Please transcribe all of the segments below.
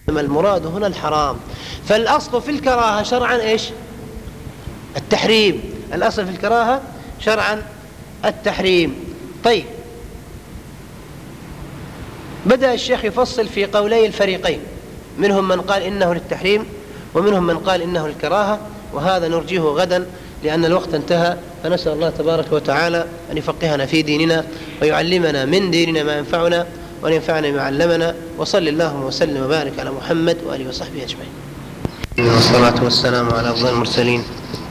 المراد هنا الحرام. فالأصل في الكراهة شرعا إيش؟ التحريم. الأصل في الكراهة شرعا التحريم. طيب، بدأ الشيخ يفصل في قولي الفريقين، منهم من قال إنه للتحريم ومنهم من قال إنه للكراهة، وهذا نرجيه غدا لأن الوقت انتهى. فنسأل الله تبارك وتعالى أن يفقهنا في ديننا ويعلمنا من ديننا ما ينفعنا وأن ينفعنا ما علمنا. وصل اللهم وسلم وبارك على محمد وآله وصحبه أجمعين. والصلاة والسلام على أفضل المرسلين.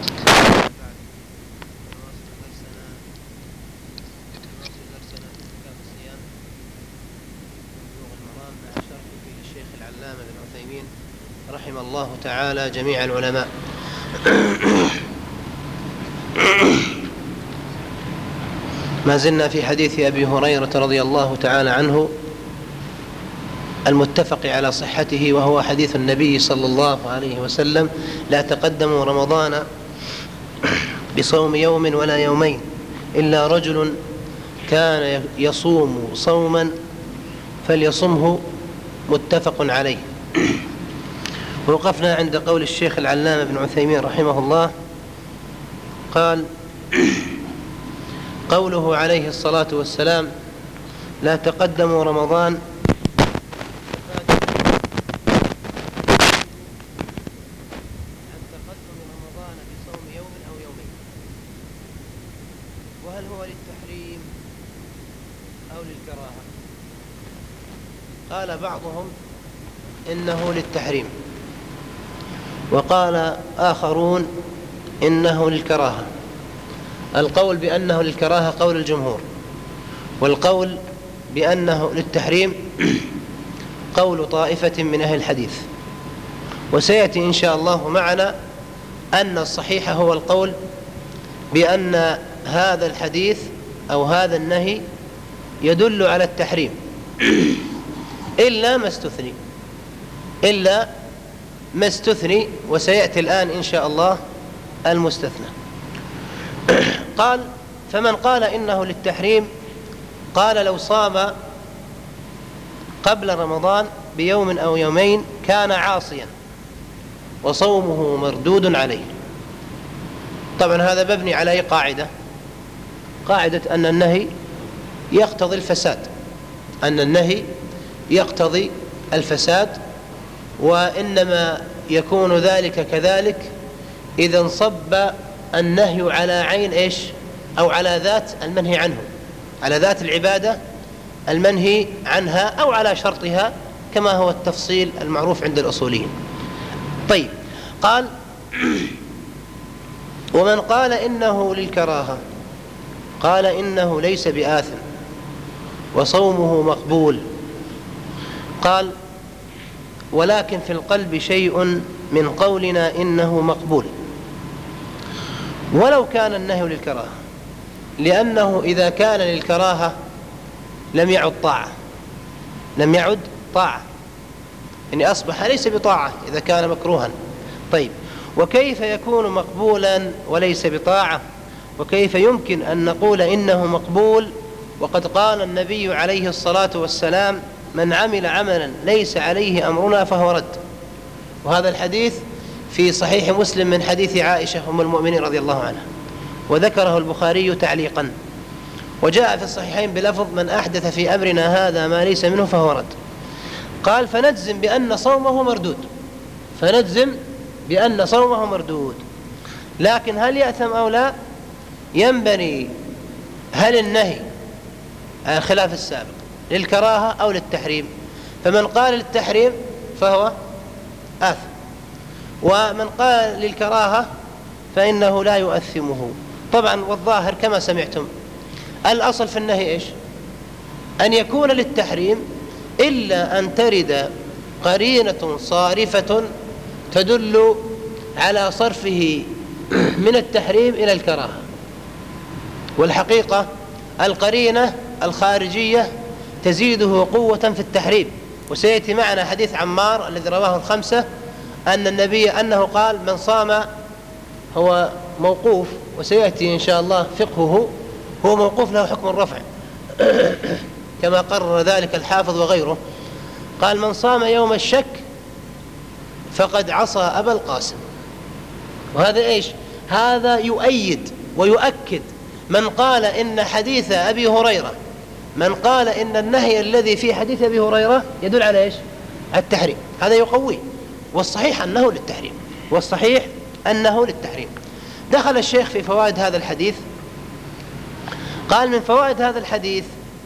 رحم الله تعالى جميع العلماء. ما زلنا في حديث أبي هريرة رضي الله تعالى عنه المتفق على صحته، وهو حديث النبي صلى الله عليه وسلم: لا تقدموا رمضان بصوم يوم ولا يومين إلا رجل كان يصوم صوما فليصمه، متفق عليه. ووقفنا عند قول الشيخ العلامة ابن عثيمين رحمه الله، قال: قوله عليه الصلاة والسلام: لا تقدموا رمضان بصوم يوم أو يومين. وهل هو للتحريم أو للكراهة؟ قال بعضهم إنه للتحريم، وقال آخرون إنه للكراهة. القول بأنه للكراهة قول الجمهور، والقول بأنه للتحريم قول طائفة من أهل الحديث. وسيأتي إن شاء الله معنا أن الصحيح هو القول بأن هذا الحديث أو هذا النهي يدل على التحريم إلا ما استثني، وسيأتي الآن إن شاء الله المستثنى. قال: فمن قال إنه للتحريم قال: لو صام قبل رمضان بيوم أو يومين كان عاصيا وصومه مردود عليه. طبعا هذا مبني على قاعدة أن النهي يقتضي الفساد، وإنما يكون ذلك كذلك إذا انصب النهي على عين إيش؟ أو على ذات المنهي عنه، على ذات العبادة المنهي عنها، أو على شرطها، كما هو التفصيل المعروف عند الأصوليين. طيب، قال: ومن قال إنه للكراهة قال إنه ليس بآثم وصومه مقبول. قال: ولكن في القلب شيء من قولنا إنه مقبول ولو كان النهي للكراهة، لأنه إذا كان للكراهة لم يعد طاعة، يعني أصبح ليس بطاعة إذا كان مكروها. طيب، وكيف يكون مقبولا وليس بطاعة؟ وكيف يمكن أن نقول إنه مقبول وقد قال النبي عليه الصلاة والسلام: من عمل عملا ليس عليه أمرنا فهو رد. وهذا الحديث في صحيح مسلم من حديث عائشة أم المؤمنين رضي الله عنها، وذكره البخاري تعليقا، وجاء في الصحيحين بلفظ: من أحدث في أمرنا هذا ما ليس منه فهو رد. قال: فنجزم بأن صومه مردود. لكن هل يأثم أو لا؟ ينبني هل النهي على خلاف السابق للكراهة أو للتحريم؟ فمن قال للتحريم فهو آثم، ومن قال للكراهة فإنه لا يؤثمه. طبعا والظاهر كما سمعتم الأصل في النهي إيش؟ أن يكون للتحريم إلا أن ترد قرينة صارفة تدل على صرفه من التحريم إلى الكراهة. والحقيقة القرينة الخارجية تزيده قوة في التحريم. وسيأتي معنا حديث عمار الذي رواه الخمسة أن النبي أنه قال: من صام، هو موقوف، وسيأتي إن شاء الله فقهه، هو موقوف له حكم الرفع كما قرر ذلك الحافظ وغيره. قال: من صام يوم الشك فقد عصى أبا القاسم. وهذا إيش؟ هذا يؤيد ويؤكد من قال إن حديث أبي هريرة، من قال إن النهي الذي في حديث أبي هريرة يدل على إيش؟ التحريم. هذا يقوي، والصحيح أنه للتحريم، والصحيح أنه للتحريم. دخل الشيخ في فوائد هذا الحديث، قال من فوائد هذا الحديث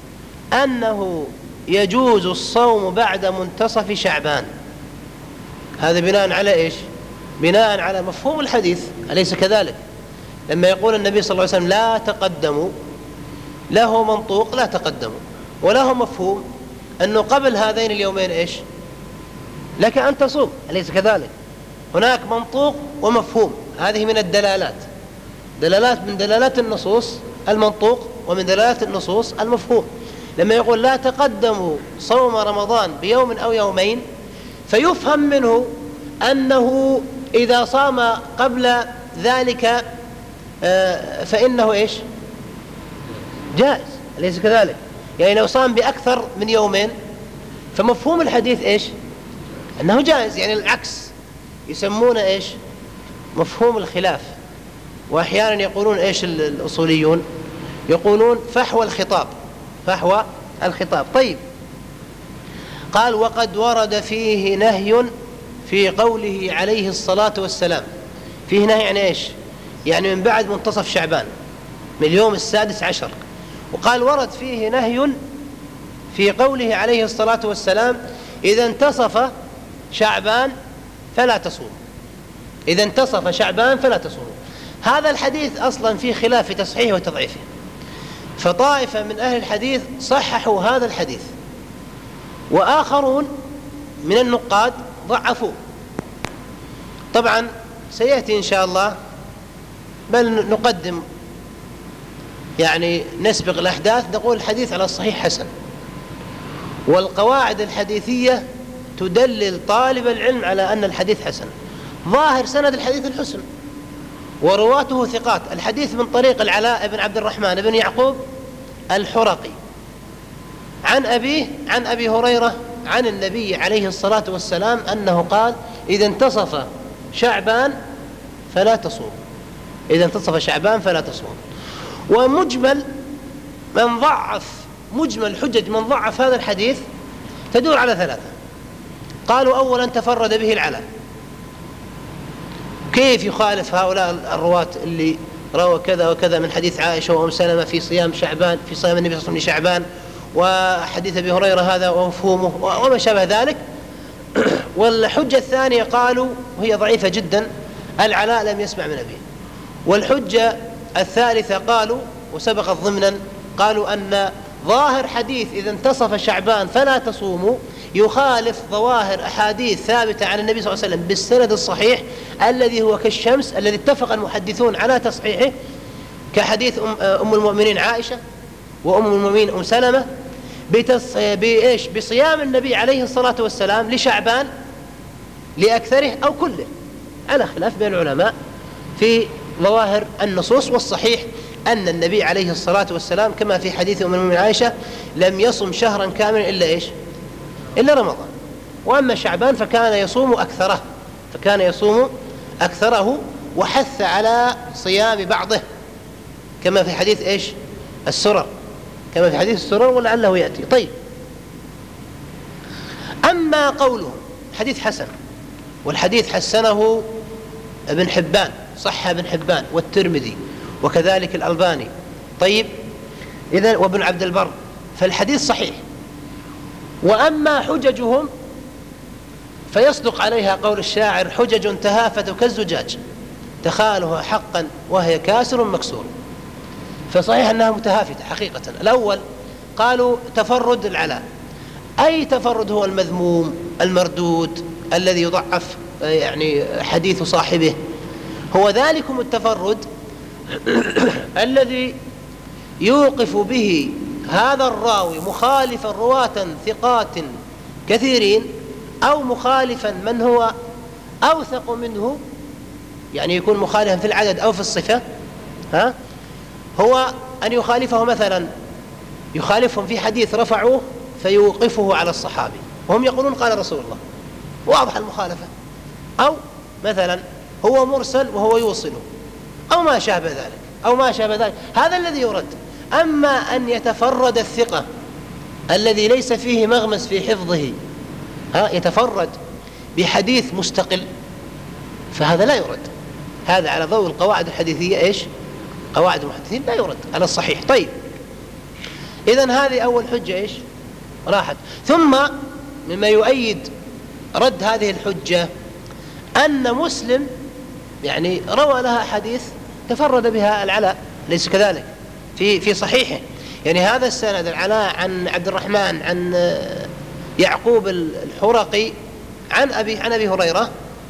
أنه يجوز الصوم بعد منتصف شعبان. هذا بناء على إيش؟ بناء على مفهوم الحديث، أليس كذلك؟ لما يقول النبي صلى الله عليه وسلم لا تقدموا، له منطوق لا تقدموا، وله مفهوم أنه قبل هذين اليومين إيش؟ لك أن تصوم، أليس كذلك؟ هناك منطوق ومفهوم، هذه من الدلالات، دلالات من دلالات النصوص المنطوق، ومن دلالات النصوص المفهوم. لما يقول لا تقدموا صوم رمضان بيوم أو يومين، فيفهم منه أنه إذا صام قبل ذلك فإنه إيش؟ جائز، أليس كذلك؟ يعني لو صام بأكثر من يومين فمفهوم الحديث إيش؟ أنه جائز. يعني العكس يسمونه إيش؟ مفهوم الخلاف. وأحيانا يقولون إيش الأصوليون؟ يقولون فحوى الخطاب، فحوى الخطاب. طيب، قال وقد ورد فيه نهي في قوله عليه الصلاة والسلام. فيه نهي يعني إيش؟ يعني من بعد منتصف شعبان، من اليوم 16. وقال ورد فيه نهي في قوله عليه الصلاة والسلام إذا انتصف شعبان فلا تصوم، إذا انتصف شعبان فلا تصوم. هذا الحديث أصلا فيه خلاف في تصحيحه وتضعيفه، فطائفة من أهل الحديث صححوا هذا الحديث، وآخرون من النقاد ضعفوه. طبعا سيأتي إن شاء الله، بل نقدم يعني نسبق الأحداث، نقول الحديث على الصحيح حسن. والقواعد الحديثية تدلل طالب العلم على أن الحديث حسن. ظاهر سند الحديث الحسن ورواته ثقات. الحديث من طريق العلاء بن عبد الرحمن بن يعقوب الحرقي عن أبيه عن أبي هريرة عن النبي عليه الصلاة والسلام أنه قال إذا انتصف شعبان فلا تصوم، إذا انتصف شعبان فلا تصوم. ومجمل من ضعف، مجمل حجج من ضعف هذا الحديث تدور على 3. قالوا أولا تفرد به العلاء، كيف يخالف هؤلاء الرواة اللي روى كذا وكذا من حديث عائشة وأم سلمة في صيام شعبان، في صيام النبي صلى الله عليه وسلم لشعبان، وحديث أبي هريرة هذا ومفهومه وما شابه ذلك. والحجة الثانية قالوا وهي ضعيفة جدا، العلاء لم يسمع من أبيه. والحجة الثالثة قالوا وسبقت ضمنا، قالوا أن ظاهر حديث إذا انتصف شعبان فلا تصوموا يخالف ظواهر أحاديث ثابتة عن النبي صلى الله عليه وسلم بالسند الصحيح الذي هو كالشمس، الذي اتفق المحدثون على تصحيحه، كحديث أم المؤمنين عائشة وأم المؤمنين أم سلمة بصيام النبي عليه الصلاة والسلام لشعبان لأكثره أو كله، على خلاف بين العلماء في ظواهر النصوص. والصحيح أن النبي عليه الصلاة والسلام كما في حديث أم المؤمنين عائشة لم يصم شهرا كاملا إلا إيش؟ إلا رمضان. وأما شعبان فكان يصوم أكثره، فكان يصوم أكثره، وحث على صيام بعضه كما في حديث إيش؟ السرر، كما في حديث السرر ولعله يأتي. طيب، أما قوله حديث حسن، والحديث حسنه ابن حبان، صح ابن حبان والترمذي وكذلك الألباني، طيب إذن وابن عبد البر، فالحديث صحيح. وأما حججهم فيصدق عليها قول الشاعر حجج تهافت كالزجاج تخالها حقا وهي كاسر مكسور. فصحيح أنها متهافتة حقيقة. الأول قالوا تفرد العلاء، أي تفرد هو المذموم المردود الذي يضعف يعني حديث صاحبه، هو ذلكم التفرد الذي يوقف به هذا الراوي مخالفا رواة ثقات كثيرين، أو مخالفا من هو أوثق منه، يعني يكون مخالفا في العدد أو في الصفة، هو أن يخالفه مثلا، يخالفهم في حديث رفعوه فيوقفه على الصحابي وهم يقولون قال رسول الله، واضح المخالفة. أو مثلا هو مرسل وهو يوصله أو ما شابه ذلك، هذا الذي يرد. أما أن يتفرد الثقة الذي ليس فيه مغمس في حفظه يتفرد بحديث مستقل، فهذا لا يرد. هذا على ضوء القواعد الحديثية قواعد المحدثين لا يرد على الصحيح. طيب، إذن هذه أول حجة راحت. ثم مما يؤيد رد هذه الحجة أن مسلم يعني روى لها حديث تفرد بها العلاء، ليس كذلك في صحيحه. يعني هذا السند العلاء عن عبد الرحمن عن يعقوب الحرقي عن أبي هريرة،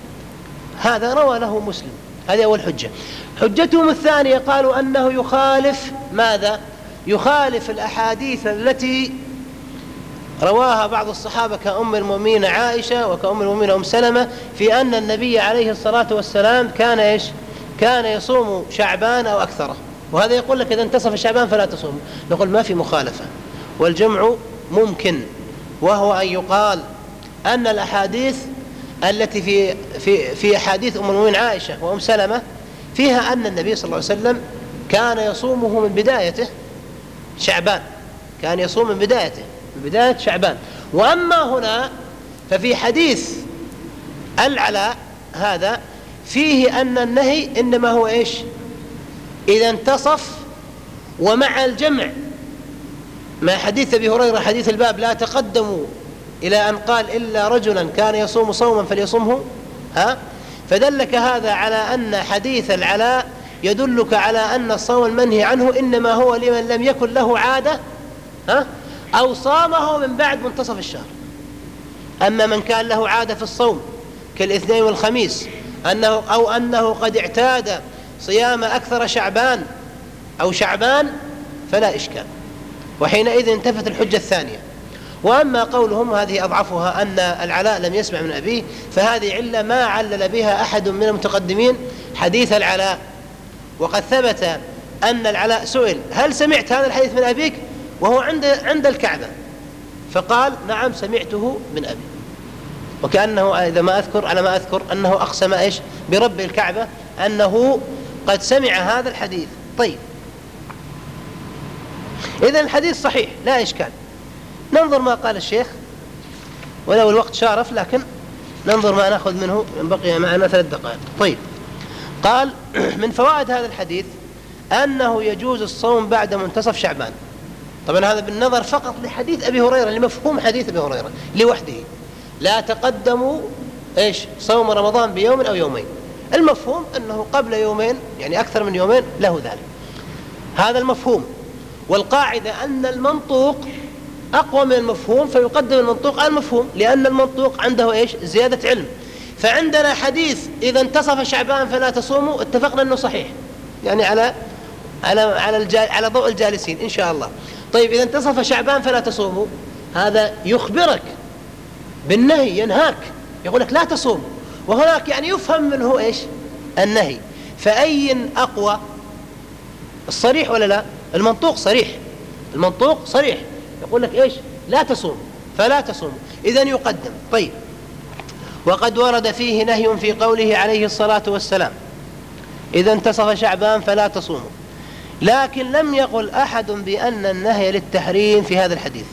هذا روى له مسلم. هذه أول حجة. حجتهم الثانية قالوا أنه يخالف ماذا؟ يخالف الأحاديث التي رواها بعض الصحابة كأم المؤمنين عائشة وكأم المؤمنين أم سلمة في أن النبي عليه الصلاة والسلام كان يصوم شعبان أو أكثره. وهذا يقول لك إذا انتصف شعبان فلا تصوم. نقول ما في مخالفة، والجمع ممكن، وهو أن يقال أن الأحاديث التي في أحاديث أم المؤمنين عائشة وأم سلمة فيها أن النبي صلى الله عليه وسلم كان يصومه من بدايته شعبان، كان يصوم من بداية شعبان. وأما هنا ففي حديث العلاء هذا فيه أن النهي إنما هو إذا انتصف، ومع الجمع مع حديث أبي هريرة حديث الباب لا تقدموا إلى أن قال إلا رجلا كان يصوم صوما فليصمه، فدلك هذا على أن حديث العلاء يدلك على أن الصوم المنهي عنه إنما هو لمن لم يكن له عادة أو صامه من بعد منتصف الشهر. أما من كان له عادة في الصوم كالاثنين والخميس أنه قد اعتاد صيام أكثر شعبان أو شعبان فلا إشكال، وحينئذ انتفت الحجة الثانية. وأما قولهم هذه أضعفها أن العلاء لم يسمع من أبيه، فهذه علة ما علل بها أحد من المتقدمين حديث العلاء. وقد ثبت أن العلاء سئل هل سمعت هذا الحديث من أبيك وهو عند الكعبة، فقال نعم سمعته من أبي. وكأنه إذا ما أذكر أنه أقسم برب الكعبة أنه قد سمع هذا الحديث. طيب، إذن الحديث صحيح لا إشكال. ننظر ما قال الشيخ، ولو الوقت شارف لكن ننظر ما نأخذ منه، بقي معنا 3 دقائق. طيب، قال من فوائد هذا الحديث أنه يجوز الصوم بعد منتصف شعبان. طبعا هذا بالنظر فقط لحديث أبي هريرة، لمفهوم حديث أبي هريرة لوحده، لا تقدموا صوم رمضان بيوم أو يومين. المفهوم أنه قبل يومين يعني أكثر من يومين له ذلك، هذا المفهوم. والقاعدة أن المنطوق أقوى من المفهوم، فيقدم المنطوق على المفهوم، لأن المنطوق عنده زيادة علم. فعندنا حديث إذا انتصف شعبان فلا تصوموا، اتفقنا أنه صحيح يعني على ضوء الجالسين إن شاء الله. طيب، إذا انتصف شعبان فلا تصوموا، هذا يخبرك بالنهي، ينهاك، يقول لك لا تصوم، وهناك يعني يفهم منه النهي. فأي أقوى، الصريح ولا لا؟ المنطوق صريح يقول لك لا تصوم فلا تصوم، إذن يقدم. طيب، وقد ورد فيه نهي في قوله عليه الصلاة والسلام إذا انتصف شعبان فلا تصوموا، لكن لم يقل أحد بأن النهي للتحريم في هذا الحديث.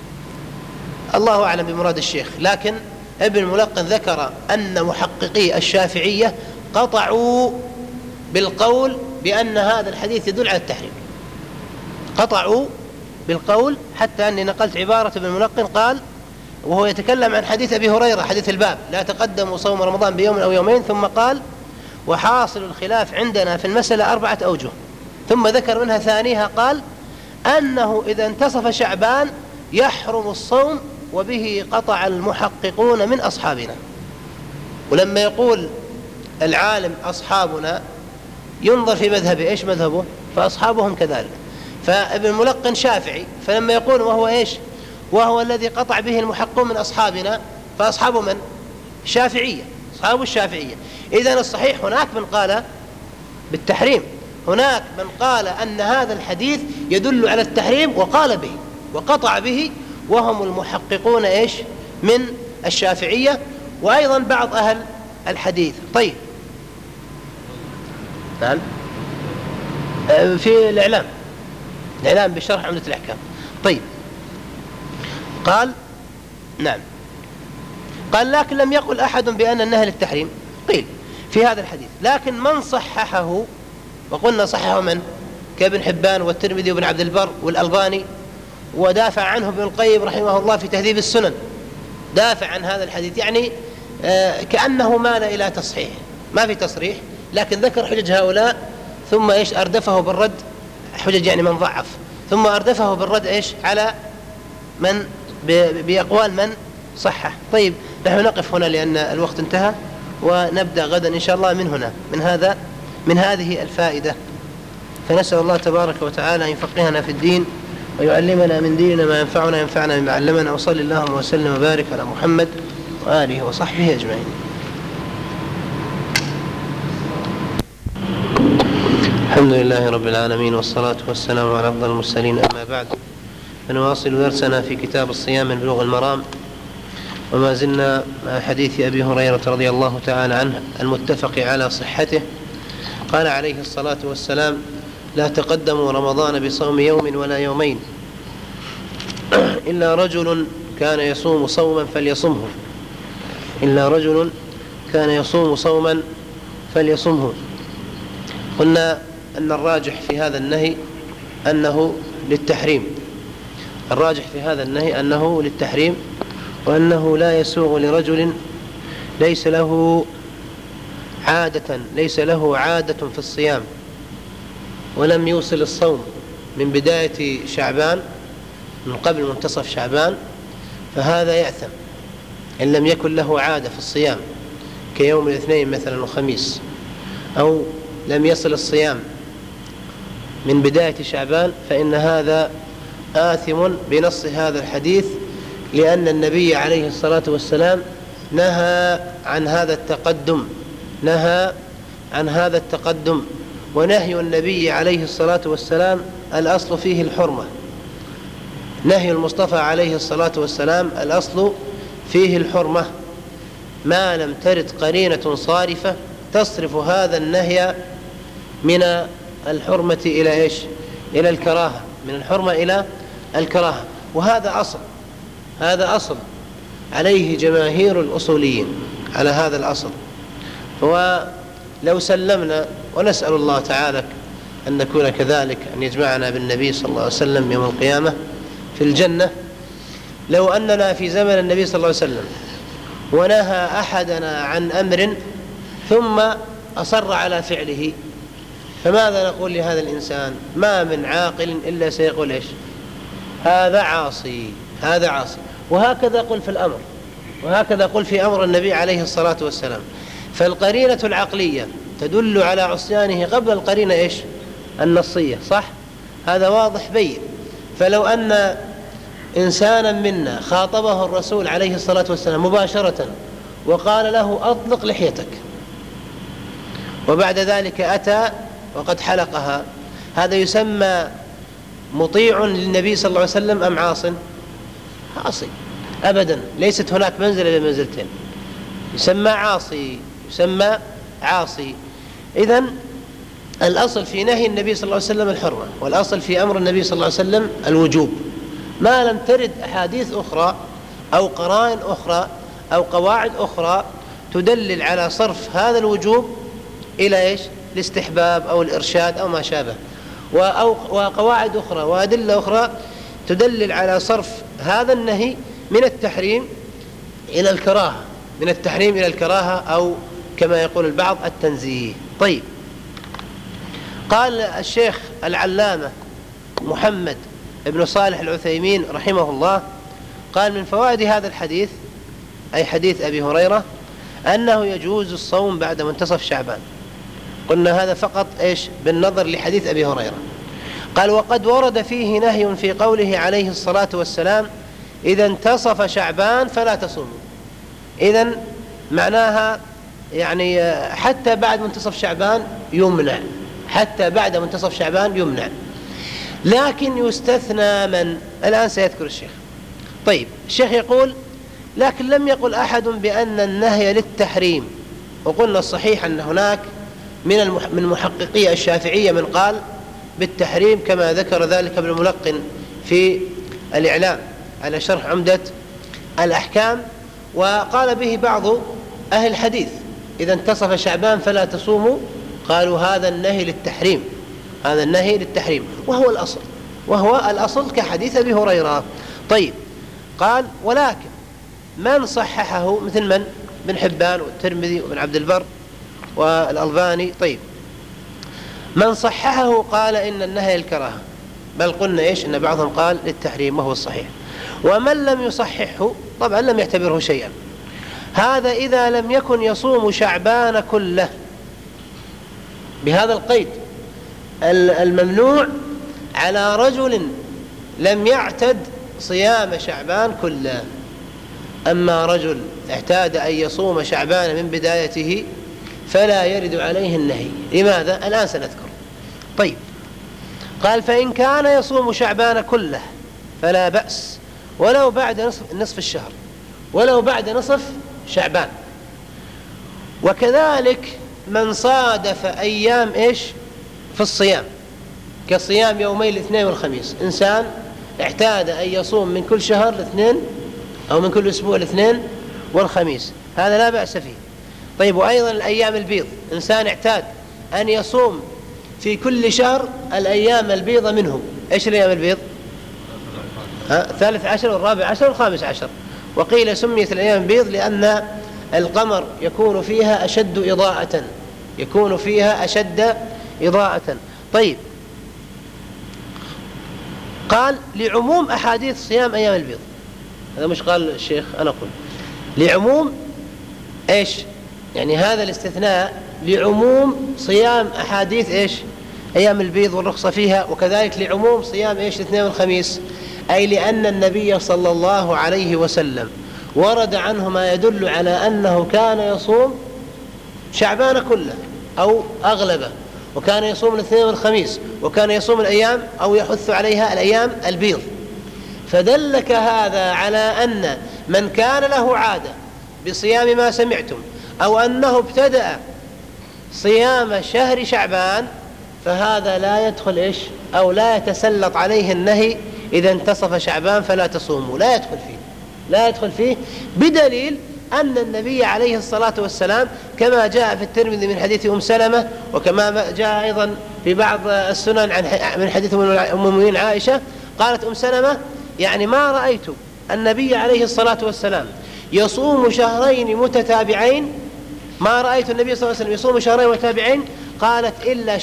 الله أعلم بمراد الشيخ، لكن ابن الملقن ذكر أن محققي الشافعية قطعوا بالقول بأن هذا الحديث يدل على التحريم، قطعوا بالقول، حتى أني نقلت عبارة ابن الملقن قال وهو يتكلم عن حديث أبي هريرة حديث الباب لا تقدموا صوم رمضان بيوم أو يومين، ثم قال وحاصل الخلاف عندنا في المسألة 4 أوجه، ثم ذكر منها ثانيها قال أنه إذا انتصف شعبان يحرم الصوم، وبه قطع المحققون من أصحابنا. ولما يقول العالم أصحابنا ينظر في مذهبه، مذهبه؟ فأصحابهم كذلك. فابن الملقن شافعي، فلما يقول وهو الذي قطع به المحققون من أصحابنا، فأصحابه من؟ شافعية، أصحاب الشافعية. إذن الصحيح هناك من قال بالتحريم، هناك من قال أن هذا الحديث يدل على التحريم وقال به وقطع به، وهم المحققون من الشافعية، وأيضا بعض أهل الحديث. طيب نعم في الإعلام بشرح عمدة الأحكام. طيب قال نعم، قال لكن لم يقل أحد بأن النهي للتحريم، قيل في هذا الحديث، لكن من صححه، وقلنا صححه من؟ كابن حبان والترمذي وابن عبد البر والألباني، ودافع عنه ابن القيم رحمه الله في تهذيب السنن، دافع عن هذا الحديث، يعني كأنه مال إلى تصحيح، ما في تصريح لكن ذكر حجج هؤلاء، ثم إيش أردفه بالرد، حجج يعني من ضعف، ثم أردفه بالرد إيش على من بأقوال من صحح. طيب نحن نقف هنا لأن الوقت انتهى، ونبدأ غدا إن شاء الله من هنا من هذه الفائدة. فنسأل الله تبارك وتعالى أن يفقهنا في الدين ويعلمنا من ديننا ما ينفعنا بما علمنا، وصلى اللهم وسلم وبارك على محمد وآله وصحبه أجمعين. الحمد لله رب العالمين، والصلاة والسلام على أفضل المرسلين، أما بعد، فنواصل درسنا في كتاب الصيام من بلوغ المرام، وما زلنا مع حديث أبي هريرة رضي الله تعالى عنه المتفق على صحته. قال عليه الصلاة والسلام: لا تقدموا رمضان بصوم يوم ولا يومين إلا رجل كان يصوم صوما فليصمه. قلنا أن الراجح في هذا النهي أنه للتحريم، وأنه لا يسوغ لرجل ليس له عادة في الصيام ولم يوصل الصوم من بداية شعبان، من قبل منتصف شعبان، فهذا يأثم إن لم يكن له عادة في الصيام كيوم الاثنين مثلا وخميس، أو لم يصل الصيام من بداية شعبان، فإن هذا آثم بنص هذا الحديث، لأن النبي عليه الصلاة والسلام نهى عن هذا التقدم، ونهي النبي عليه الصلاة والسلام الأصل فيه الحرمة، نهي المصطفى عليه الصلاة والسلام الأصل فيه الحرمة، ما لم ترد قرينة صارفة تصرف هذا النهي من الحرمة إلى إيش؟ إلى الكراهة، من الحرمة إلى الكراهة. وهذا أصل عليه جماهير الأصوليين، على هذا الأصل. ولو سلمنا، ونسأل الله تعالى أن نكون كذلك، أن يجمعنا بالنبي صلى الله عليه وسلم يوم القيامة في الجنة، لو أننا في زمن النبي صلى الله عليه وسلم ونهى أحدنا عن أمر ثم أصر على فعله، فماذا نقول لهذا الإنسان؟ ما من عاقل إلا سيقول إيش؟ هذا عاصي. وهكذا قل في الأمر، وهكذا قل في أمر النبي عليه الصلاة والسلام. فالقرينة العقلية تدل على عصيانه قبل القرينة إيش؟ النصية، صح؟ هذا واضح بين. فلو أن إنسانا منا خاطبه الرسول عليه الصلاة والسلام مباشرة وقال له: أطلق لحيتك، وبعد ذلك أتى وقد حلقها، هذا يسمى مطيع للنبي صلى الله عليه وسلم أم عاصٍ؟ أبدا، ليست هناك منزلة بمنزلتين، يسمى عاصي. إذن الأصل في نهي النبي صلى الله عليه وسلم الحرمة، والأصل في أمر النبي صلى الله عليه وسلم الوجوب، ما لم ترد أحاديث أخرى أو قرائن أخرى أو قواعد أخرى تدلل على صرف هذا الوجوب إلى إيش؟ الاستحباب أو الإرشاد أو ما شابه، وقواعد أخرى وأدلة أخرى تدلل على صرف هذا النهي من التحريم إلى الكراهة، أو كما يقول البعض التنزيه. طيب، قال الشيخ العلامة محمد ابن صالح العثيمين رحمه الله، قال: من فوائد هذا الحديث، أي حديث أبي هريرة، أنه يجوز الصوم بعد منتصف شعبان. قلنا هذا فقط إيش؟ بالنظر لحديث أبي هريرة. قال: وقد ورد فيه نهي في قوله عليه الصلاة والسلام: إذا انتصف شعبان فلا تصوموا. إذن معناها يعني حتى بعد منتصف شعبان يمنع، لكن يستثنى من؟ الآن سيذكر الشيخ. طيب، الشيخ يقول: لكن لم يقل أحد بأن النهي للتحريم، وقلنا الصحيح أن هناك من محققي الشافعية من قال بالتحريم كما ذكر ذلك ابن الملقن في الإعلام على شرح عمدة الأحكام، وقال به بعض أهل الحديث إذا انتصف شعبان فلا تصوموا، قالوا هذا النهي للتحريم، هذا النهي للتحريم، وهو الأصل كحديث أبي هريرة. طيب، قال ولكن من صححه مثل من؟ بن حبان والترمذي وابن عبد البر والألباني. طيب، من صححه قال إن النهي الكراهة، بل قلنا إيش إن بعضهم قال للتحريم وهو الصحيح. ومن لم يصححه طبعا لم يعتبره شيئا. هذا إذا لم يكن يصوم شعبان كله، بهذا القيد الممنوع على رجل لم يعتد صيام شعبان كله. أما رجل اعتاد أن يصوم شعبان من بدايته فلا يرد عليه النهي. لماذا؟ الآن سنذكر. طيب، قال فإن كان يصوم شعبان كله فلا بأس ولو بعد نصف الشهر، ولو بعد نصف شعبان. وكذلك من صادف أيام إيش في الصيام كصيام يومي الاثنين والخميس، إنسان اعتاد أن يصوم من كل شهر الاثنين أو من كل أسبوع الاثنين والخميس، هذا لا بأس فيه. طيب، وأيضا الأيام البيض، إنسان اعتاد أن يصوم في كل شهر الأيام البيضة منه. إيش الأيام البيض؟ 13 والرابع عشر والخامس عشر. وقيل سميت الأيام البيض لأن القمر يكون فيها أشد إضاءة. طيب، قال لعموم أحاديث صيام أيام البيض، هذا مش قال الشيخ، أنا أقول لعموم إيش، يعني هذا الاستثناء لعموم صيام أحاديث إيش أيام البيض والرخصة فيها، وكذلك لعموم صيام إيش الاثنين والخميس، أي لأن النبي صلى الله عليه وسلم ورد عنه ما يدل على أنه كان يصوم شعبان كله أو أغلبه، وكان يصوم الاثنين والخميس، وكان يصوم الأيام أو يحث عليها الأيام البيض. فدلك هذا على أن من كان له عادة بصيام ما سمعتم أو أنه ابتدأ صيام شهر شعبان فهذا لا يدخل إيش أو لا يتسلط عليه النهي إذا انتصف شعبان فلا تصوموا، لا يدخل فيه بدليل أن النبي عليه الصلاة والسلام كما جاء في الترمذي من حديث أم سلمة، وكما جاء أيضا في بعض السنن من حديث أم المؤمنين عائشة، قالت أم سلمة يعني ما رأيت النبي عليه الصلاة والسلام يصوم شهرين متتابعين، ما رأيت النبي صلى الله عليه وسلم يصوم شهرين متتابعين، قالت إلا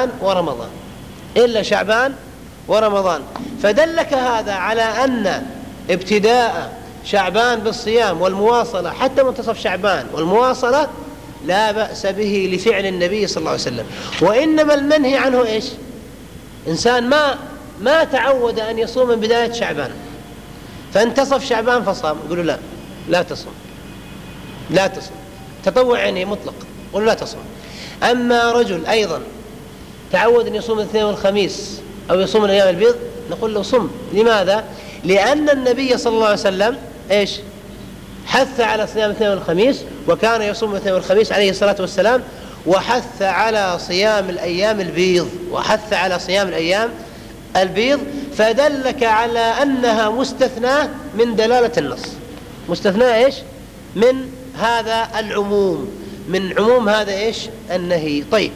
شعبان ورمضان. فدلك هذا على أن ابتداء شعبان بالصيام والمواصلة حتى منتصف شعبان والمواصلة لا بأس به لفعل النبي صلى الله عليه وسلم. وإنما المنهي عنه إيش؟ إنسان ما تعود أن يصوم من بداية شعبان فانتصف شعبان فصام، يقولوا لا تصوم تطوع يعني مطلق، قولوا لا تصوم. أما رجل أيضا تعود أن يصوم الاثنين والخميس أو يصوم الأيام البيض، نقول له صم. لماذا؟ لأن النبي صلى الله عليه وسلم إيش حث على صيام الاثنين والخميس، وكان يصوم الاثنين والخميس عليه الصلاة والسلام، وحث على صيام الأيام البيض، فدلك على أنها مستثناة من دلالة النص، مستثناء إيش من هذا العموم، من عموم هذا إيش النهي. طيب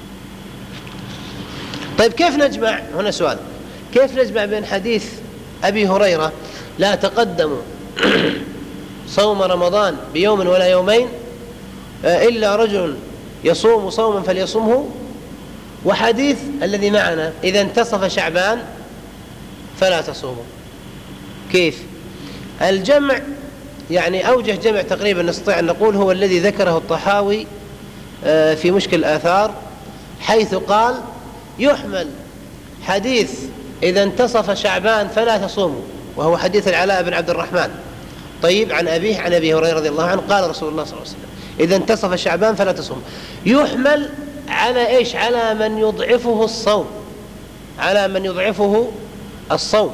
كيف نجمع؟ هنا سؤال، كيف نجمع بين حديث أبي هريرة لا تقدموا صوم رمضان بيوم ولا يومين إلا رجل يصوم صوما فليصمه، وحديث الذي معنا إذا انتصف شعبان فلا تصوموا؟ كيف الجمع؟ يعني أوجه جمع تقريبا نستطيع أن نقول هو الذي ذكره الطحاوي في مشكل الآثار، حيث قال يحمل حديث إذا انتصف شعبان فلا تصوموا، وهو حديث العلاء بن عبد الرحمن، طيب عن أبيه عن أبي هريرة رضي الله عنه قال رسول الله صلى الله عليه وسلم إذا انتصف شعبان فلا تصوموا، يحمل على إيش؟ على من يضعفه الصوم.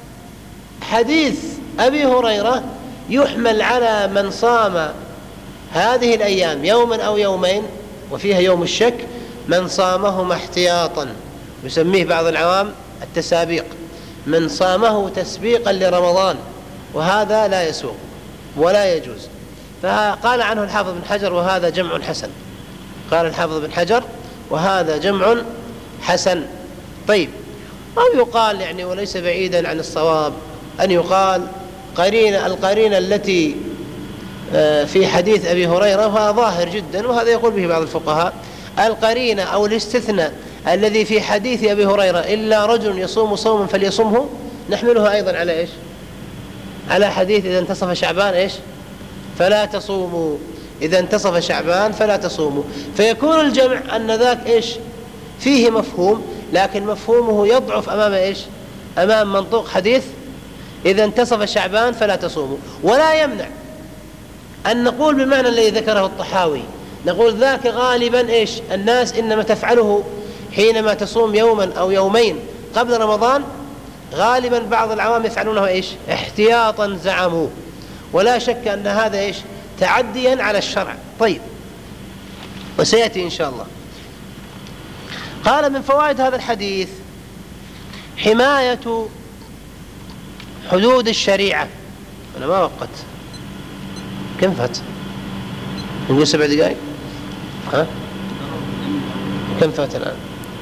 وحديث أبي هريرة يحمل على من صام هذه الأيام يوما أو يومين وفيها يوم الشك من صامهما احتياطا، يسميه بعض العوام التسابيق، من صامه تسبيقا لرمضان، وهذا لا يسوق ولا يجوز. فقال عنه الحافظ بن حجر وهذا جمع حسن، قال الحافظ بن حجر وهذا جمع حسن. طيب، أو يقال يعني وليس بعيدا عن الصواب أن يقال القرينة التي في حديث أبي هريرة، وهذا ظاهر جدا وهذا يقول به بعض الفقهاء، القرينة أو الاستثناء الذي في حديث أبي هريرة إلا رجل يصوم صوما فليصمه، نحمله أيضا على إيش؟ على حديث إذا انتصف شعبان إيش؟ فلا تصوموا، إذا انتصف شعبان فلا تصوموا. فيكون الجمع أن ذاك إيش؟ فيه مفهوم، لكن مفهومه يضعف أمام إيش؟ أمام منطوق حديث إذا انتصف شعبان فلا تصوموا. ولا يمنع أن نقول بالمعنى الذي ذكره الطحاوي، نقول ذاك غالبا إيش؟ الناس إنما تفعله حينما تصوم يوما أو يومين قبل رمضان، غالبا بعض العوام يفعلونه إيش؟ احتياطا زعموا، ولا شك أن هذا إيش؟ تعديا على الشرع. طيب، وسيأتي إن شاء الله. قال من فوائد هذا الحديث حماية حدود الشريعة. أنا ما وقت، كم فات؟ نقول 7 دقائق؟ ها؟ كم فات الآن؟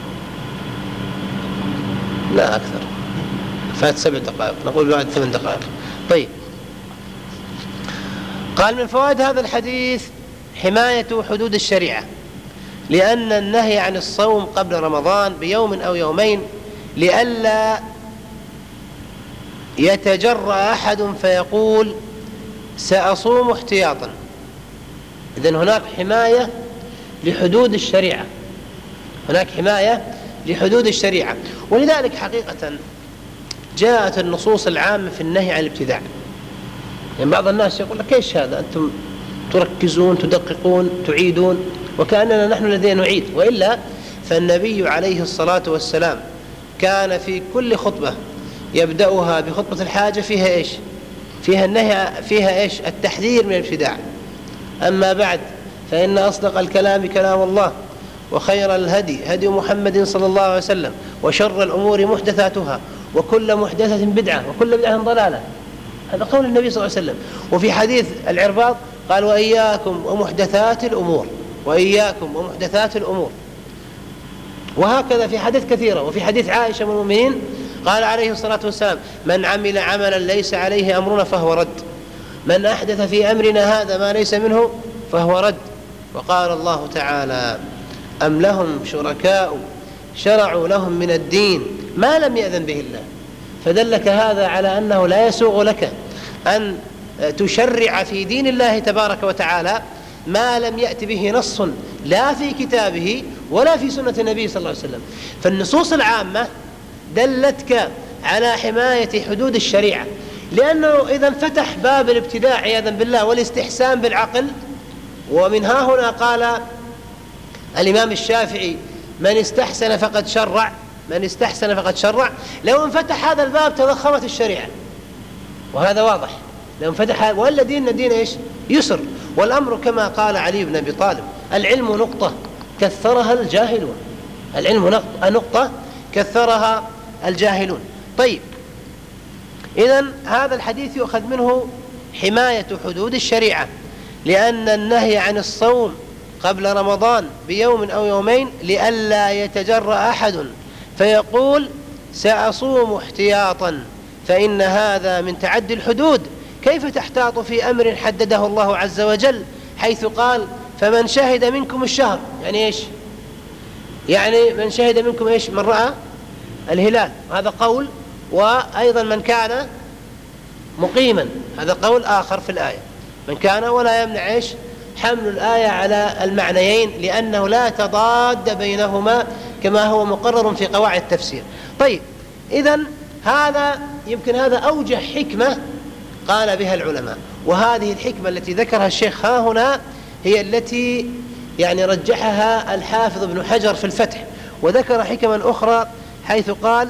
لا أكثر، فات 7 دقائق، نقول بعد 8 دقائق. طيب، قال من فوائد هذا الحديث حماية حدود الشريعة، لأن النهي عن الصوم قبل رمضان بيوم أو يومين لئلا يتجرأ أحد فيقول سأصوم احتياطا. إذن هناك حماية لحدود الشريعة، هناك حماية لحدود الشريعة. ولذلك حقيقة جاءت النصوص العامة في النهي عن الابتداع. يعني بعض الناس يقول لك ايش هذا، أنتم تركزون تدققون تعيدون وكأننا نحن الذين نعيد، وإلا فالنبي عليه الصلاة والسلام كان في كل خطبة يبدأها بخطبة الحاجة فيها ايش؟ فيها النهي، فيها ايش؟ التحذير من الابتداع. أما بعد فإن أصدق الكلام كلام الله، وخير الهدي هدي محمد صلى الله عليه وسلم، وشر الأمور محدثاتها، وكل محدثة بدعة، وكل بدعة ضلالة. هذا قول النبي صلى الله عليه وسلم. وفي حديث العرباض قال وإياكم ومحدثات الأمور، وإياكم ومحدثات الأمور. وهكذا في حديث كثيرة. وفي حديث عائشة من المؤمنين قال عليه الصلاة والسلام من عمل عملا ليس عليه أمرنا فهو رد، من أحدث في أمرنا هذا ما ليس منه فهو رد. وقال الله تعالى أم لهم شركاء شرعوا لهم من الدين ما لم يأذن به الله. فدلك هذا على أنه لا يسوغ لك أن تشرع في دين الله تبارك وتعالى ما لم يأتي به نص لا في كتابه ولا في سنة النبي صلى الله عليه وسلم. فالنصوص العامة دلتك على حماية حدود الشريعة، لأنه إذا انفتح باب الابتداع عياذا بالله والاستحسان بالعقل، ومن ها هنا قال الإمام الشافعي من استحسن فقد شرع، من استحسن فقد شرع. لو انفتح هذا الباب تضخمت الشريعة، وهذا واضح. لو انفتح، ولا ديننا دين إيش؟ يسر. والأمر كما قال علي بن أبي طالب العلم نقطة كثرها الجاهلون، العلم نقطة كثرها الجاهلون. طيب، إذن هذا الحديث يؤخذ منه حماية حدود الشريعة، لأن النهي عن الصوم قبل رمضان بيوم أو يومين لئلا يتجرأ أحد فيقول سأصوم احتياطا، فإن هذا من تعدي الحدود. كيف تحتاط في أمر حدده الله عز وجل، حيث قال فمن شهد منكم الشهر، يعني إيش؟ يعني من شهد منكم إيش؟ من رأى الهلال، هذا قول. وأيضا من كان مقيما، هذا قول آخر في الآية، من كان. ولا يمنع إيش؟ حمل الآية على المعنيين، لأنه لا تضاد بينهما كما هو مقرر في قواعد التفسير. طيب، إذن هذا يمكن هذا أوجه حكمة قال بها العلماء، وهذه الحكمة التي ذكرها الشيخ ها هنا هي التي يعني رجحها الحافظ ابن حجر في الفتح، وذكر حكما أخرى حيث قال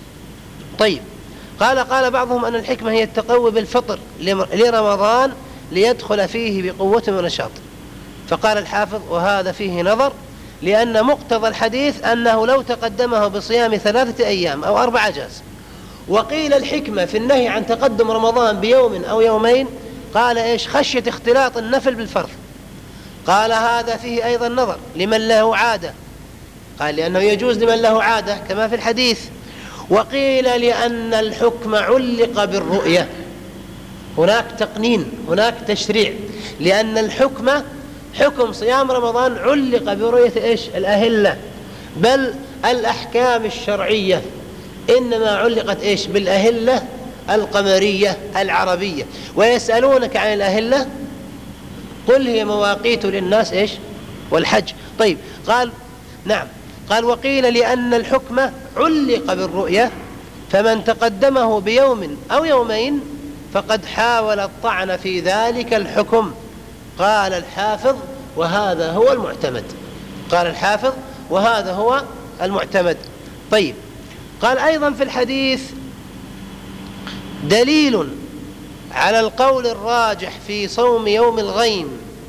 طيب قال بعضهم أن الحكمة هي التقوي بالفطر لرمضان ليدخل فيه بقوة ونشاط. فقال الحافظ وهذا فيه نظر، لأن مقتضى الحديث أنه لو تقدمه بصيام 3 أيام أو 4 جاز. وقيل الحكمة في النهي عن تقدم رمضان بيوم أو يومين، قال إيش؟ خشية اختلاط النفل بالفرض. قال هذا فيه أيضا نظر لمن له عادة، قال لأنه يجوز لمن له عادة كما في الحديث. وقيل لأن الحكم علق بالرؤية، هناك تقنين، هناك تشريع، لأن الحكم حكم صيام رمضان علق برؤية إيش؟ الأهلة، بل الأحكام الشرعية إنما علقت إيش؟ بالأهلة القمرية العربية. ويسألونك عن الأهلة قل هي مواقيت للناس إيش؟ والحج. طيب قال نعم، قال وقيل لأن الحكم علق بالرؤية، فمن تقدمه بيوم أو يومين فقد حاول الطعن في ذلك الحكم. قال الحافظ وهذا هو المعتمد. قال الحافظ وهذا هو المعتمد. طيب قال أيضا في الحديث دليل على القول الراجح في صوم يوم الغيم،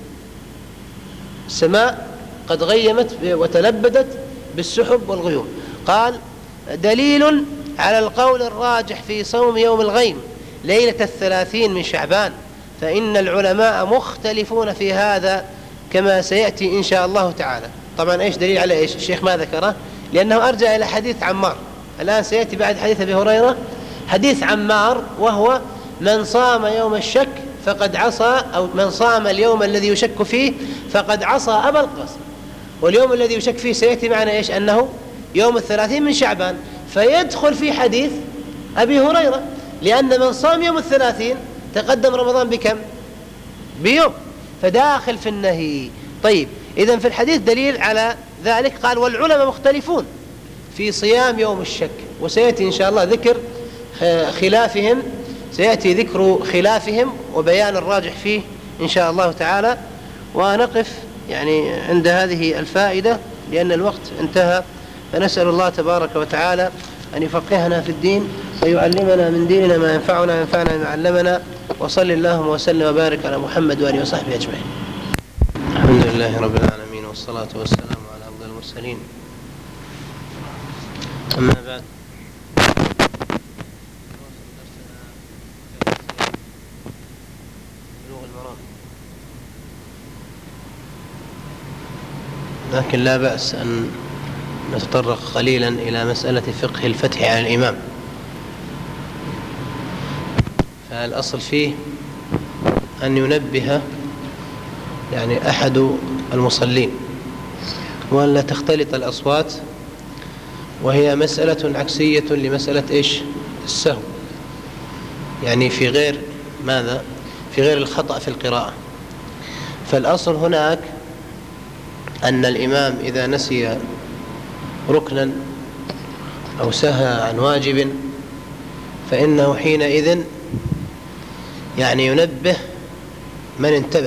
السماء قد غيمت وتلبدت بالسحب والغيوم. قال دليل على القول الراجح في صوم يوم الغيم ليلة 30 من شعبان، فإن العلماء مختلفون في هذا كما سيأتي إن شاء الله تعالى. طبعا إيش دليل على إيش؟ الشيخ ما ذكره لأنه أرجع إلى حديث عمار. الآن سيأتي بعد حديث أبي هريرة حديث عمار، وهو من صام يوم الشك فقد عصى، أو من صام اليوم الذي يشك فيه فقد عصى أبا القاسم. واليوم الذي يشك فيه سيأتي معنا إيش؟ أنه يوم 30 من شعبان، فيدخل في حديث أبي هريرة، لأن من صام يوم 30 تقدم رمضان بكم؟ بيوم، فداخل في النهي. طيب إذن في الحديث دليل على ذلك. قال والعلماء مختلفون في صيام يوم الشك، وسيأتي إن شاء الله ذكر خلافهم، سيأتي ذكر خلافهم وبيان الراجح فيه إن شاء الله تعالى. ونقف يعني عند هذه الفائدة لأن الوقت انتهى، فنسأل الله تبارك وتعالى أن يفقهنا في الدين ويعلمنا من ديننا ما ينفعنا وينفعنا ما علمنا. وصل اللهم وسلم وبارك على محمد وآله وصحبه أجمعين. الحمد لله رب العالمين، والصلاة والسلام على أفضل المرسلين. أما بعد، لكن لا بأس أن نتطرق قليلا إلى مسألة فقه الفتح على الإمام. فالأصل فيه أن ينبه يعني أحد المصلين وأن لا تختلط الأصوات، وهي مسألة عكسية لمسألة إيش؟ السهو، يعني في غير ماذا؟ في غير الخطأ في القراءة. فالأصل هناك أن الإمام إذا نسي ركنا أو سهى عن واجب فإنه حينئذ يعني ينبه من انتبه،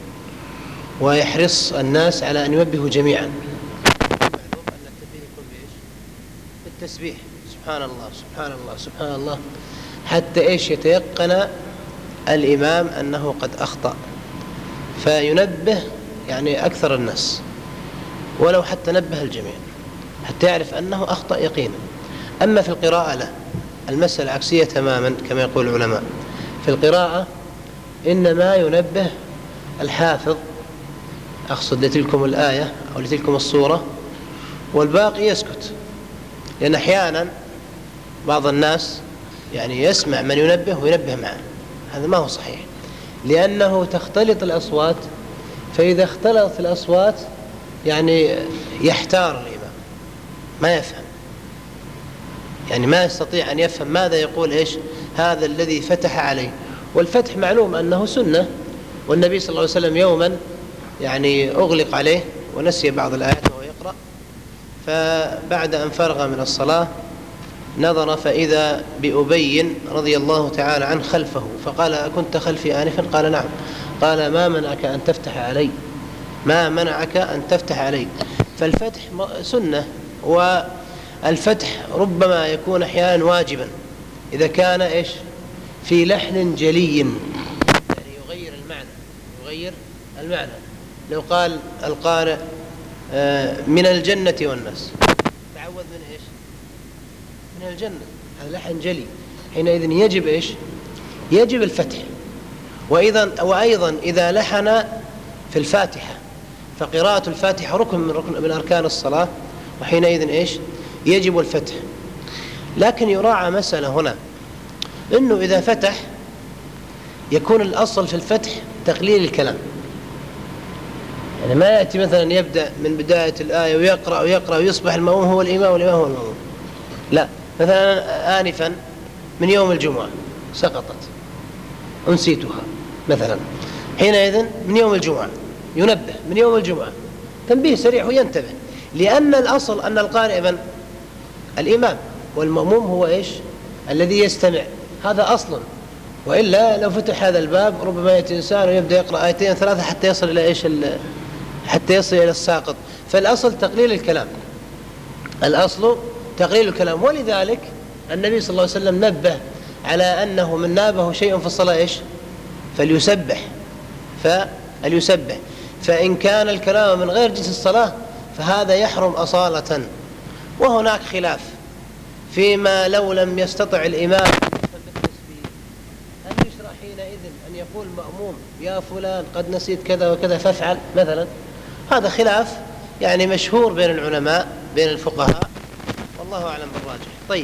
ويحرص الناس على أن ينبهوا جميعا. معلوم أن التنبيه يكون بإيش؟ بالتسبيح، سبحان الله سبحان الله سبحان الله، حتى إيش؟ يتيقن الإمام أنه قد أخطأ، فينبه يعني أكثر الناس، ولو حتى نبه الجميع حتى يعرف أنه أخطأ يقينا. أما في القراءة لا، المسألة عكسية تماما كما يقول العلماء. في القراءة إنما ينبه الحافظ، أقصد لتلكم الآية أو لتلكم الصورة، والباقي يسكت، لأن أحيانا بعض الناس يعني يسمع من ينبه وينبه معه، هذا ما هو صحيح، لأنه تختلط الأصوات، فإذا اختلطت الأصوات يعني يحتار الإمام ما يفهم، يعني ما يستطيع أن يفهم ماذا يقول إيش هذا الذي فتح عليه. والفتح معلوم أنه سنة، والنبي صلى الله عليه وسلم يوما يعني أغلق عليه ونسي بعض الآيات وهو يقرأ، فبعد أن فرغ من الصلاة نظر فإذا بأبي رضي الله تعالى عنه خلفه، فقال كنت خلفي آنفا؟ قال نعم. قال ما منعك أن تفتح علي؟ ما منعك أن تفتح علي؟ فالفتح سنة، والفتح ربما يكون أحيانا واجبا إذا كان إيش؟ في لحن جلي يعني يغير المعنى، يغير المعنى. لو قال القارئ من الجنة والناس، تعوذ من إيش؟ من الجنة، هذا لحن جلي، حينئذ يجب إيش؟ يجب الفتح. وأيضا إذا لحن في الفاتحة فقراءة الفاتحة ركن من أركان الصلاة، وحينئذ إيش؟ يجب الفتح. لكن يراعى مسألة هنا، إنه إذا فتح يكون الأصل في الفتح تقليل الكلام، يعني ما يأتي مثلا يبدأ من بداية الآية ويقرأ ويصبح المأموم هو الإمام والإمام هو المأموم، لا. مثلا آنفا من يوم الجمعة سقطت أنسيتها مثلا، حينئذ من يوم الجمعة ينبه من يوم الجمعة، تنبيه سريع وينتبه، لأن الأصل أن القارئ من؟ الإمام، والمأموم هو إيش؟ الذي يستمع، هذا أصلا. وإلا لو فتح هذا الباب ربما يأتي إنسان ويبدأ يقرأ آيتين ثلاثة حتى يصل إلى إيش؟ حتى يصل إلى الساقط. فالأصل تقليل الكلام، الأصل تقليل الكلام. ولذلك النبي صلى الله عليه وسلم نبه على أنه من نابه شيء في الصلاة إيش؟ فليسبح. فإن كان الكلام من غير جنس الصلاة فهذا يحرم أصالة. وهناك خلاف فيما لو لم يستطع الإمام هل يشرع حينئذ أن يقول مأموم يا فلان قد نسيت كذا وكذا فافعل مثلا؟ هذا خلاف يعني مشهور بين العلماء بين الفقهاء، والله أعلم بالراجح. طيب،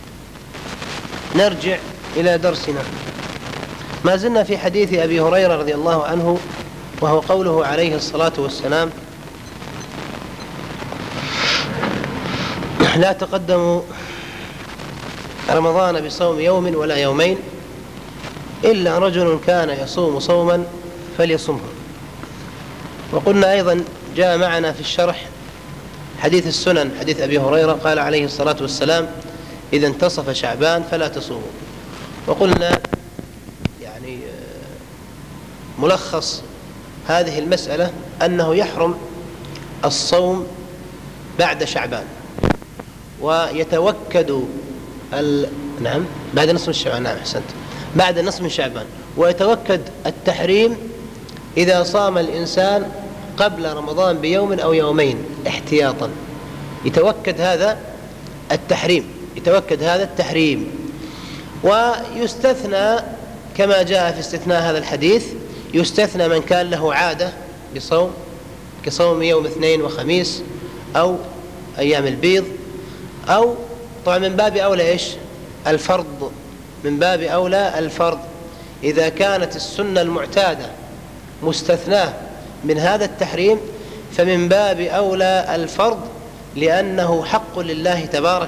نرجع إلى درسنا. ما زلنا في حديث أبي هريرة رضي الله عنه، وهو قوله عليه الصلاة والسلام: لا تقدموا رمضان بصوم يوم ولا يومين إلا رجل كان يصوم صوما فليصمه. وقلنا أيضا جاء معنا في الشرح حديث السنن، حديث أبي هريرة قال عليه الصلاة والسلام: إذا انتصف شعبان فلا تصوموا. وقلنا يعني ملخص هذه المسألة أنه يحرم الصوم بعد شعبان، ويتوكد نعم بعد نصف من شعبان، نعم أحسنت، بعد نصف من شعبان. ويتوكد التحريم إذا صام الإنسان قبل رمضان بيوم أو يومين احتياطا، يتوكد هذا التحريم. ويستثنى كما جاء في استثناء هذا الحديث، يستثنى من كان له عادة بصوم كصوم يوم اثنين وخميس أو أيام البيض، أو طبعا من باب أولى إيش؟ الفرض، من باب أولى الفرض. إذا كانت السنة المعتادة مستثناة من هذا التحريم فمن باب أولى الفرض، لأنه حق لله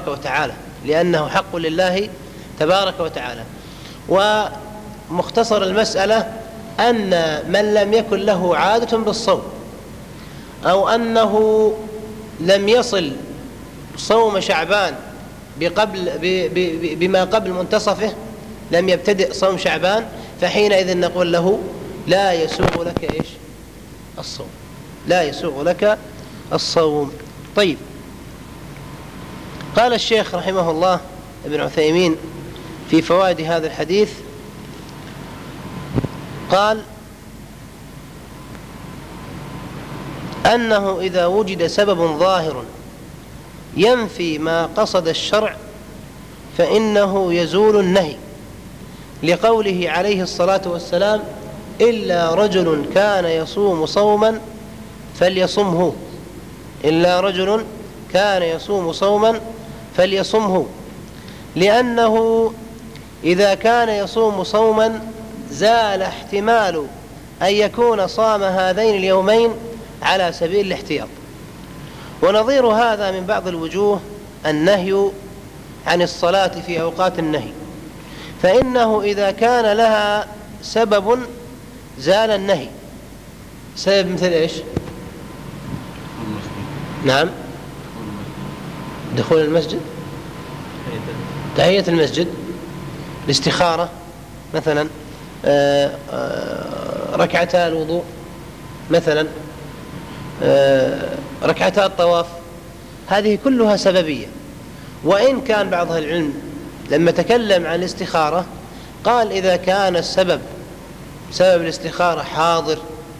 تبارك وتعالى. ومختصر المسألة أن من لم يكن له عادة بالصوم، أو أنه لم يصل صوم شعبان بما قبل منتصفه، لم يبتدئ صوم شعبان، فحينئذ نقول له لا يسوغ لك الصوم. طيب، قال الشيخ رحمه الله ابن عثيمين في فوائد هذا الحديث، قال أنه إذا وجد سبب ظاهر ينفي ما قصد الشرع فإنه يزول النهي، لقوله عليه الصلاة والسلام: إلا رجل كان يصوم صوما فليصمه، لأنه إذا كان يصوم صوما زال احتمال أن يكون صام هذين اليومين على سبيل الاحتياط. ونظير هذا من بعض الوجوه النهي عن الصلاة في أوقات النهي، فإنه إذا كان لها سبب زال النهي. سبب مثل إيش؟ نعم، دخول المسجد، تحية المسجد، الاستخارة مثلا، ركعتا الوضوء مثلا، ركعتا الطواف، هذه كلها سببية. وإن كان بعض أهل العلم لما تكلم عن الاستخارة قال إذا كان سبب الاستخارة حاضر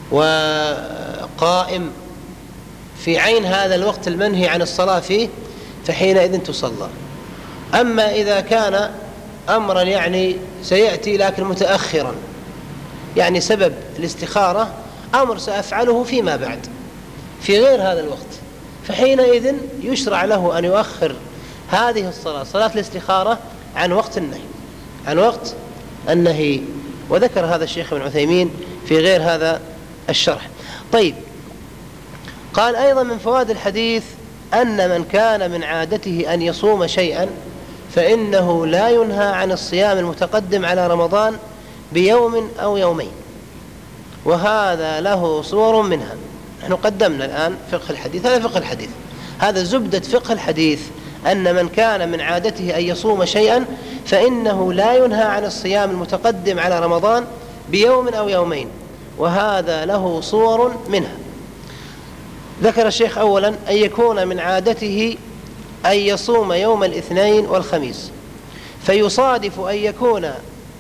وقائم في عين هذا الوقت المنهي عن الصلاة فيه فحينئذ تصلى. أما إذا كان أمرا يعني سيأتي لكن متأخرا، يعني سبب الاستخارة أمر سأفعله فيما بعد في غير هذا الوقت، فحينئذ يشرع له أن يؤخر هذه الصلاة، صلاة الاستخارة، عن وقت النهي، عن وقت النهي. وذكر هذا الشيخ ابن عثيمين في غير هذا الشرح. طيب، قال أيضا من فوائد الحديث أن من كان من عادته أن يصوم شيئا فإنه لا ينهى عن الصيام المتقدم على رمضان بيوم أو يومين، وهذا له صور منها. نحن قدمنا الآن فقه الحديث، هذا فقه الحديث، هذا زبدة فقه الحديث، أن من كان من عادته أن يصوم شيئا فإنه لا ينهى عن الصيام المتقدم على رمضان بيوم أو يومين، وهذا له صور منها. ذكر الشيخ أولا أن يكون من عادته أن يصوم يوم الاثنين والخميس، فيصادف أن يكون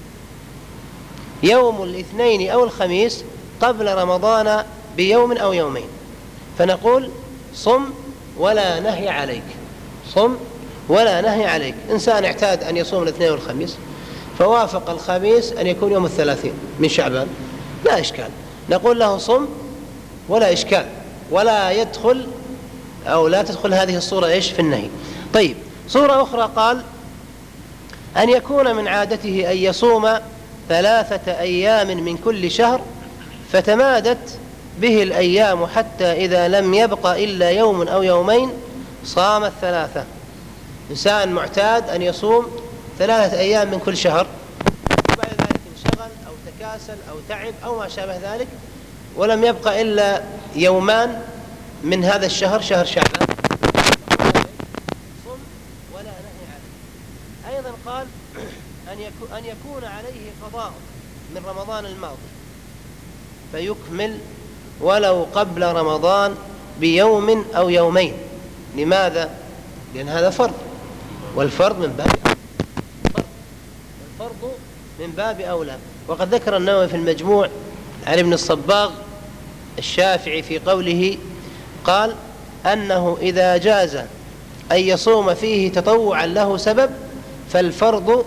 يوم الاثنين أو الخميس قبل رمضان بيوم أو يومين، فنقول صم ولا نهي عليك، صم ولا نهي عليك. إنسان اعتاد أن يصوم الاثنين والخميس فوافق الخميس أن يكون يوم 30 من شعبان، لا إشكال، نقول له صم ولا إشكال، ولا يدخل أو لا تدخل هذه الصورة إيش في النهي. طيب، صورة أخرى قال أن يكون من عادته أن يصوم 3 أيام من كل شهر فتمادت به الأيام حتى إذا لم يبق إلا يوم أو يومين صام الثلاثة. إنسان معتاد أن يصوم 3 أيام من كل شهر، وبعد ذلك انشغل أو تكاسل أو تعب أو ما شابه ذلك، ولم يبق إلا يومان من هذا الشهر، شهر شعبان، صم ولا نهي عليه. أيضا قال أن يكون عليه قضاء من رمضان الماضي فيكمل ولو قبل رمضان بيوم أو يومين. لماذا؟ لأن هذا فرض، والفرض من باب أولى. وقد ذكر النووي في المجموع عن ابن الصباغ الشافعي في قوله، قال أنه إذا جاز أن يصوم فيه تطوعا له سبب فالفرض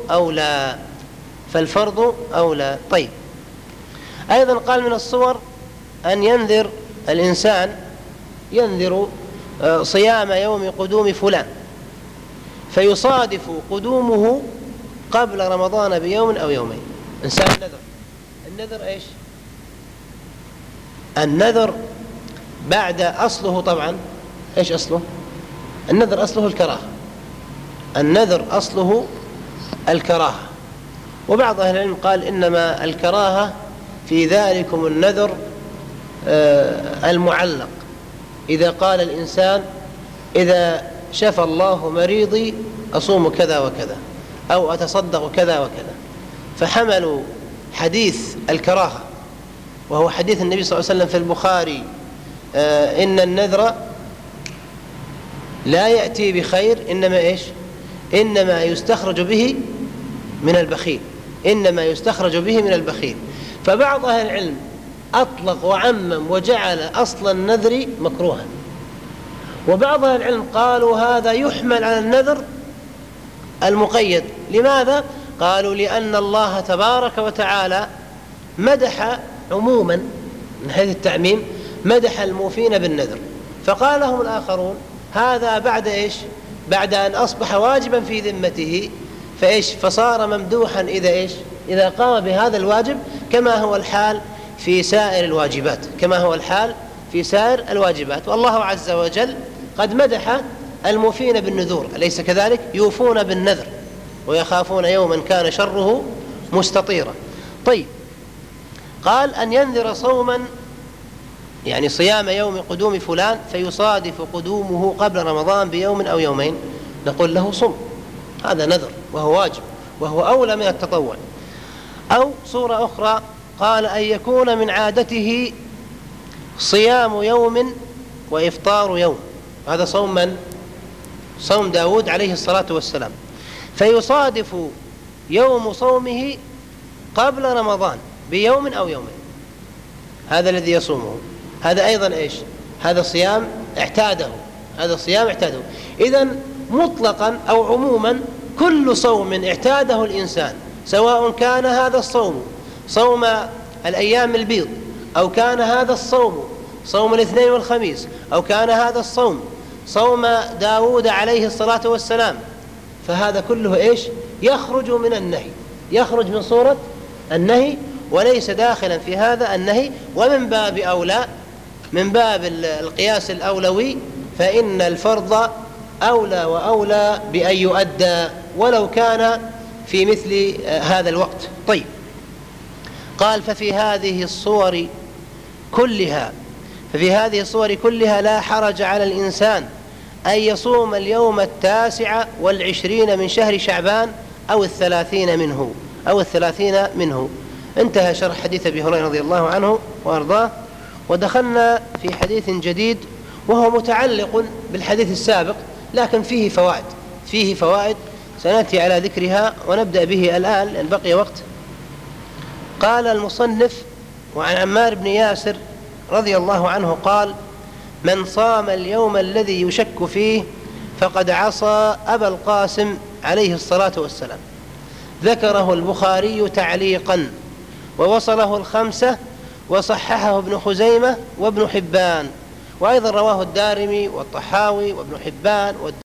أولى. طيب، أيضا قال من الصور أن ينذر الإنسان، ينذر صيام يوم قدوم فلان فيصادف قدومه قبل رمضان بيوم أو يومين. إنسان النذر إيش؟ النذر بعد أصله طبعا إيش أصله؟ النذر أصله الكراهة، النذر أصله الكراهة. وبعض أهل العلم قال إنما الكراهة في ذلكم النذر المعلق، إذا قال الإنسان إذا شفى الله مريضي أصوم كذا وكذا أو أتصدق كذا وكذا، فحملوا حديث الكراهة وهو حديث النبي صلى الله عليه وسلم في البخاري إن النذر لا يأتي بخير إنما إيش؟ إنما يستخرج به من البخيل، إنما يستخرج به من البخيل. فبعض أهل العلم أطلق وعمم وجعل أصل النذر مكروها، وبعض أهل العلم قالوا هذا يحمل على النذر المقيد. لماذا؟ قالوا لأن الله تبارك وتعالى مدح عموما من حيث التعميم، مدح الموفين بالنذر، فقال لهم الآخرون هذا بعد إيش؟ بعد أن أصبح واجبا في ذمته فإيش؟ فصار ممدوحا إذا إيش؟ إذا قام بهذا الواجب، كما هو الحال في سائر الواجبات، كما هو الحال في سائر الواجبات. والله عز وجل قد مدح الموفين بالنذور، أليس كذلك؟ يوفون بالنذر ويخافون يوما كان شره مستطيرا. طيب، قال أن ينذر صوما يعني صيام يوم قدوم فلان فيصادف قدومه قبل رمضان بيوم أو يومين، نقول له صم، هذا نذر وهو واجب وهو أولى من التطوع. أو صورة أخرى قال أن يكون من عادته صيام يوم وإفطار يوم، هذا صوم من؟ صوم داود عليه الصلاة والسلام، فيصادف يوم صومه قبل رمضان بيوم أو يومين، هذا الذي يصومه هذا أيضا إيش؟ هذا صيام اعتاده، هذا صيام اعتاده. إذن مطلقا أو عموما كل صوم اعتاده الإنسان، سواء كان هذا الصوم صوم الأيام البيض، أو كان هذا الصوم صوم الاثنين والخميس، أو كان هذا الصوم صوم داود عليه الصلاة والسلام، فهذا كله إيش؟ يخرج من النهي، يخرج من صورة النهي وليس داخلا في هذا النهي. ومن باب أولى، من باب القياس الأولوي، فإن الفرض أولى وأولى بأن يؤدى ولو كان في مثل هذا الوقت. طيب، قال ففي هذه الصور كلها لا حرج على الإنسان أن يصوم اليوم 29 من شهر شعبان أو 30 منه. انتهى شرح حديث أبي هريرة رضي الله عنه وأرضاه، ودخلنا في حديث جديد وهو متعلق بالحديث السابق، لكن فيه فوائد سنأتي على ذكرها ونبدأ به الآن لأن بقي وقت. قال المصنف: وعن عمار بن ياسر رضي الله عنه قال: من صام اليوم الذي يشك فيه فقد عصى أبا القاسم عليه الصلاة والسلام. ذكره البخاري تعليقا، ووصله الخمسة، وصححه ابن خزيمة وابن حبان، وأيضا رواه الدارمي والطحاوي وابن حبان